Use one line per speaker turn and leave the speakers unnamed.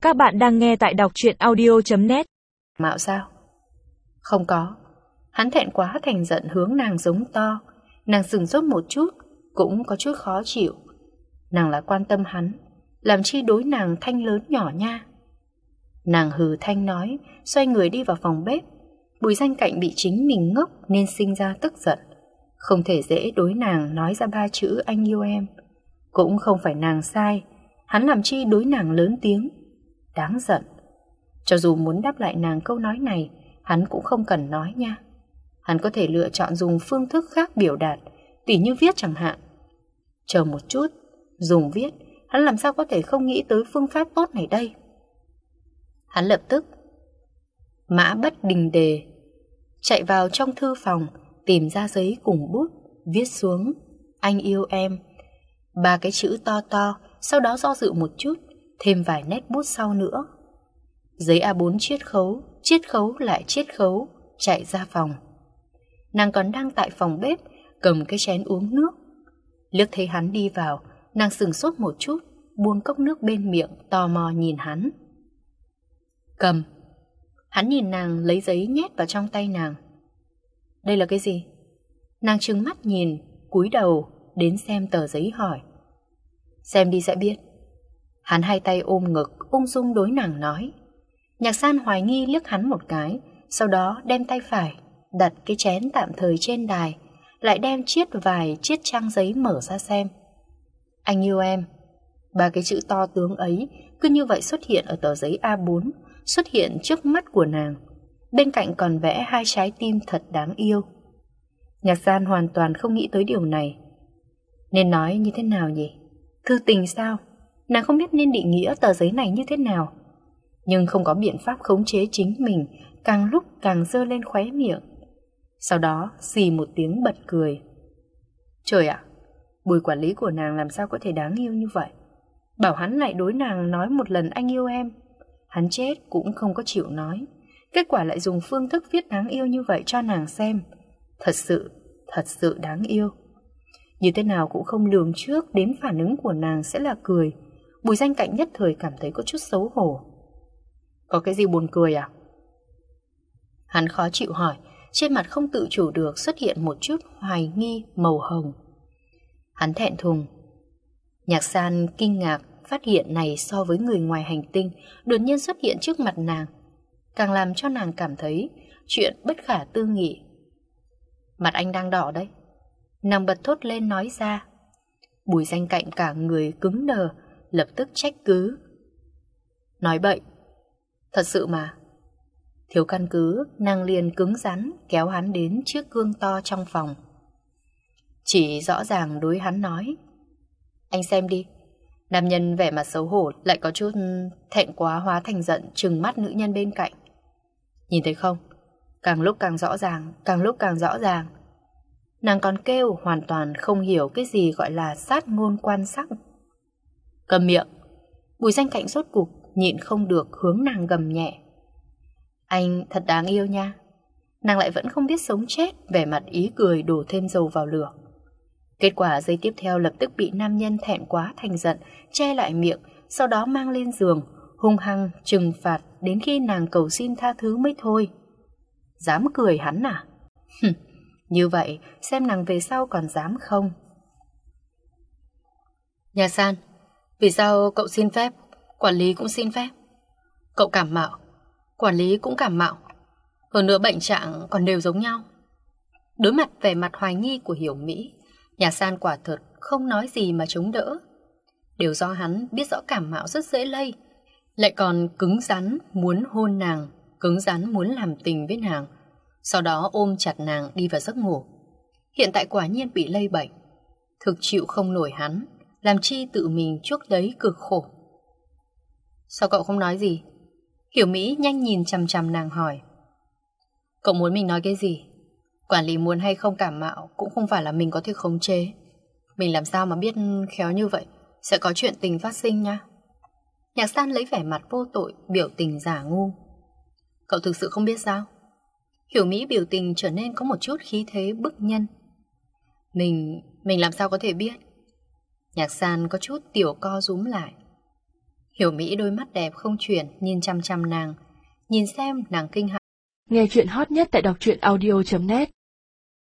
Các bạn đang nghe tại đọc truyện audio.net.
Mạo sao? Không có. Hắn thẹn quá thành giận hướng nàng giống to. Nàng sửng sốt một chút, cũng có chút khó chịu. Nàng là quan tâm hắn, làm chi đối nàng thanh lớn nhỏ nha. Nàng hừ thanh nói, xoay người đi vào phòng bếp. Bùi Danh Cạnh bị chính mình ngốc nên sinh ra tức giận. Không thể dễ đối nàng nói ra 3 chữ anh yêu em. Cũng không phải nàng sai, hắn làm chi đối nàng lớn tiếng. Đáng giận. Cho dù muốn đáp lại nàng câu nói này, hắn cũng không cần nói nha. Hắn có thể lựa chọn dùng phương thức khác biểu đạt, tỉ như viết chẳng hạn. Chờ một chút, dùng viết, hắn làm sao có thể không nghĩ tới phương pháp tốt này đây. Hắn lập tức mã bất đình đề, chạy vào trong thư phòng, tìm ra giấy cùng bút, viết xuống anh yêu em, 3 cái chữ to to, sau đó do dự một chút, thêm vài nét bút sau nữa. Giấy A4 chiết khấu lại chiết khấu, chạy ra phòng. Nàng còn đang tại phòng bếp, cầm cái chén uống nước. Liếc thấy hắn đi vào, nàng sửng sốt một chút, buông cốc nước bên miệng, tò mò nhìn hắn. Cầm. Hắn nhìn nàng lấy giấy nhét vào trong tay nàng. Đây là cái gì? Nàng trừng mắt nhìn, cúi đầu đến xem tờ giấy hỏi. Xem đi sẽ biết. Hắn hai tay ôm ngực, ung dung đối nàng nói. Nhạc San hoài nghi liếc hắn một cái, sau đó đem tay phải đặt cái chén tạm thời trên đài, lại đem chiết vài chiếc trang giấy mở ra xem. Anh yêu em. 3 cái chữ to tướng ấy cứ như vậy xuất hiện ở tờ giấy A4, xuất hiện trước mắt của nàng. Bên cạnh còn vẽ 2 trái tim thật đáng yêu. Nhạc San hoàn toàn không nghĩ tới điều này. Nên nói như thế nào nhỉ? Thư tình sao? Nàng không biết nên định nghĩa tờ giấy này như thế nào. Nhưng không có biện pháp khống chế chính mình, càng lúc càng giơ lên khóe miệng. Sau đó xì một tiếng bật cười. Trời ạ, Bùi quản lý của nàng làm sao có thể đáng yêu như vậy? Bảo hắn lại đối nàng nói một lần anh yêu em, hắn chết cũng không có chịu nói. Kết quả lại dùng phương thức viết đáng yêu như vậy cho nàng xem. Thật sự đáng yêu. Như thế nào cũng không lường trước đến phản ứng của nàng sẽ là cười. Bùi Danh Cạnh nhất thời cảm thấy có chút xấu hổ. Có cái gì buồn cười à? Hắn khó chịu hỏi, trên mặt không tự chủ được xuất hiện một chút hoài nghi màu hồng. Hắn thẹn thùng. Nhạc San kinh ngạc phát hiện này so với người ngoài hành tinh đột nhiên xuất hiện trước mặt nàng, càng làm cho nàng cảm thấy chuyện bất khả tư nghị. Mặt anh đang đỏ đấy. Nàng bật thốt lên nói ra. Bùi Danh Cạnh cả người cứng đờ, lập tức trách cứ. Nói bậy. Thật sự mà. Thiếu căn cứ, nàng liền cứng rắn kéo hắn đến chiếc gương to trong phòng. Chỉ rõ ràng đối hắn nói. Anh xem đi. Nam nhân vẻ mặt xấu hổ lại có chút thẹn quá hóa thành giận, trừng mắt nữ nhân bên cạnh. Nhìn thấy không? Càng lúc càng rõ ràng, càng lúc càng rõ ràng. Nàng còn kêu hoàn toàn không hiểu cái gì gọi là sát ngôn quan sắc. Cầm miệng. Bùi Danh Cạnh rốt cục nhịn không được hướng nàng gầm nhẹ. Anh thật đáng yêu nha. Nàng lại vẫn không biết sống chết, vẻ mặt ý cười đổ thêm dầu vào lửa. Kết quả giây tiếp theo lập tức bị nam nhân thẹn quá thành giận che lại miệng, sau đó mang lên giường, hung hăng trừng phạt đến khi nàng cầu xin tha thứ mới thôi. Dám cười hắn à? Như vậy xem nàng về sau còn dám không? Nhà San, vì sao cậu xin phép, quản lý cũng xin phép? Cậu cảm mạo, quản lý cũng cảm mạo, hơn nữa bệnh trạng còn đều giống nhau. Đối mặt vẻ mặt hoài nghi của Hiểu Mỹ, Nhà San quả thật không nói gì mà chống đỡ. Đều do hắn biết rõ cảm mạo rất dễ lây, lại còn cứng rắn muốn hôn nàng, cứng rắn muốn làm tình với nàng, sau đó ôm chặt nàng đi vào giấc ngủ. Hiện tại quả nhiên bị lây bệnh, thực chịu không nổi hắn, làm chi tự mình chuốc lấy cực khổ. Sao cậu không nói gì? Hiểu Mỹ nhanh nhìn chằm chằm nàng hỏi. Cậu muốn mình nói cái gì? Quản lý muốn hay không cảm mạo cũng không phải là mình có thể khống chế. Mình làm sao mà biết khéo như vậy sẽ có chuyện tình phát sinh nha. Nhạc San lấy vẻ mặt vô tội, biểu tình giả ngu. Cậu thực sự không biết sao? Hiểu Mỹ biểu tình trở nên có một chút khí thế bức nhân. Mình làm sao có thể biết? Nhạc San có chút tiểu co rúm lại. Hiểu Mỹ đôi mắt đẹp không chuyển nhìn chăm chăm nàng, nhìn xem nàng kinh hãi.
Nghe chuyện hot nhất tại đọc truyện audio.net